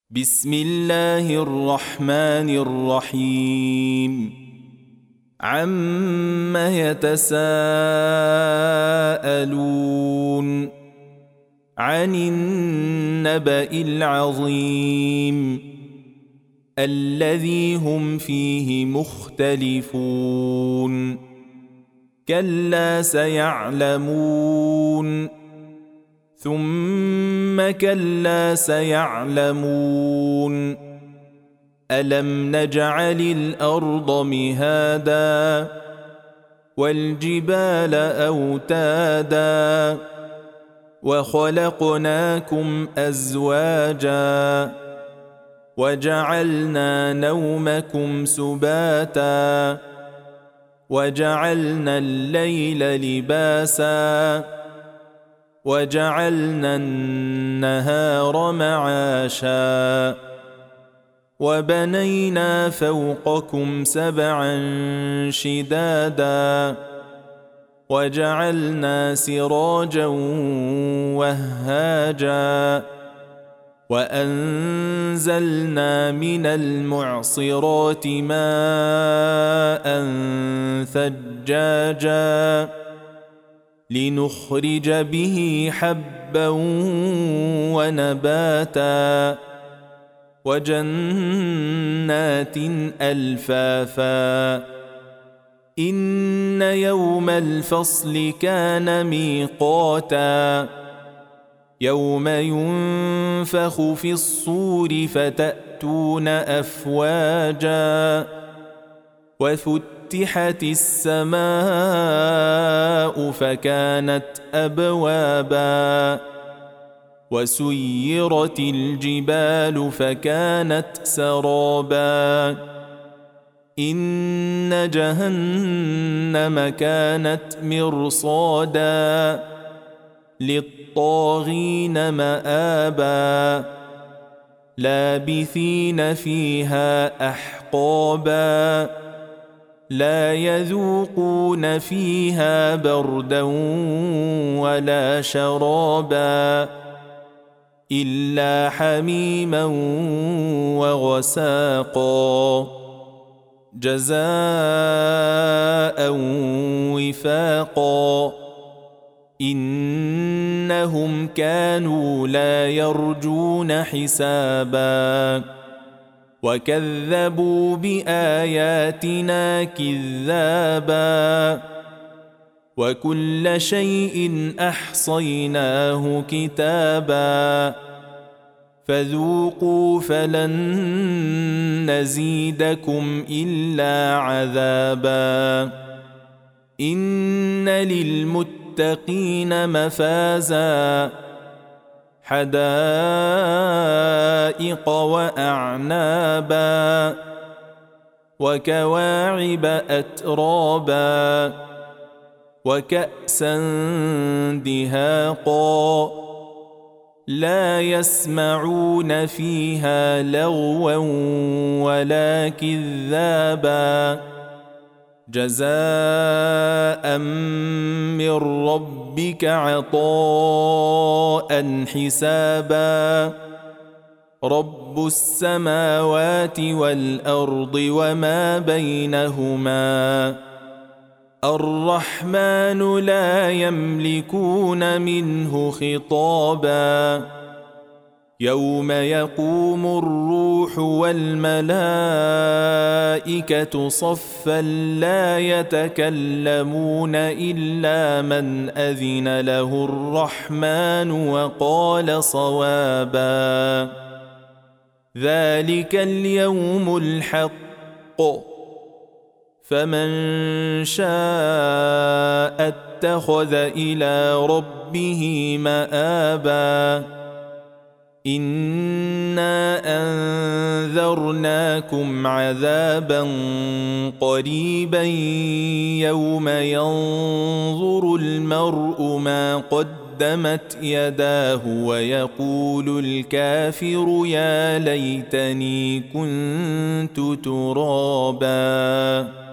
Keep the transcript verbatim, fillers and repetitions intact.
بسم الله الرحمن الرحيم عم يتساءلون عن النبأ العظيم الذي هم فيه مختلفون كلا سيعلمون ثم كلا سيعلمون ألم نجعل الأرض مهادا والجبال أوتادا وخلقناكم أزواجا وجعلنا نومكم سباتا وجعلنا الليل لباسا وجعلنا النهار معاشا وبنينا فوقكم سبعا شدادا وجعلنا سراجا وهاجا وأنزلنا من المعصرات ماء ثجاجا لنخرج به حبا ونباتا وجنات ألفافا إن يوم الفصل كان ميقاتا يوم ينفخ في الصور فتأتون أفواجا وفتحت السماء فكانت أبوابا وسيرت الجبال فكانت سرابا إن جهنم كانت مرصادا للطاغين مآبا لابثين فيها أحقابا لا يذوقون فيها بردا ولا شرابا إلا حميما وغساقا جزاء وفاقا إنهم كانوا لا يرجون حسابا وكذبوا بآياتنا كذابا وكل شيء أحصيناه كتابا فذوقوا فلن نزيدكم إلا عذابا إن للمتقين مفازا حدائق وأعنابا وكواعب أترابا وكأسا دهاقا لا يسمعون فيها لغوا ولا كذابا جزاء من ربك عطاء حسابا رب السماوات والأرض وما بينهما الرحمن لا يملكون منه خطابا يوم يقوم الروح والملائكة صفا لا يتكلمون إلا من أذن له الرحمن وقال صوابا ذلك اليوم الحق فمن شاء اتخذ إلى ربه مآبا إنا أنذرناكم عذابا قريبا يوم ينظر المرء ما قدمت يداه ويقول الكافر يا ليتني كنت ترابا.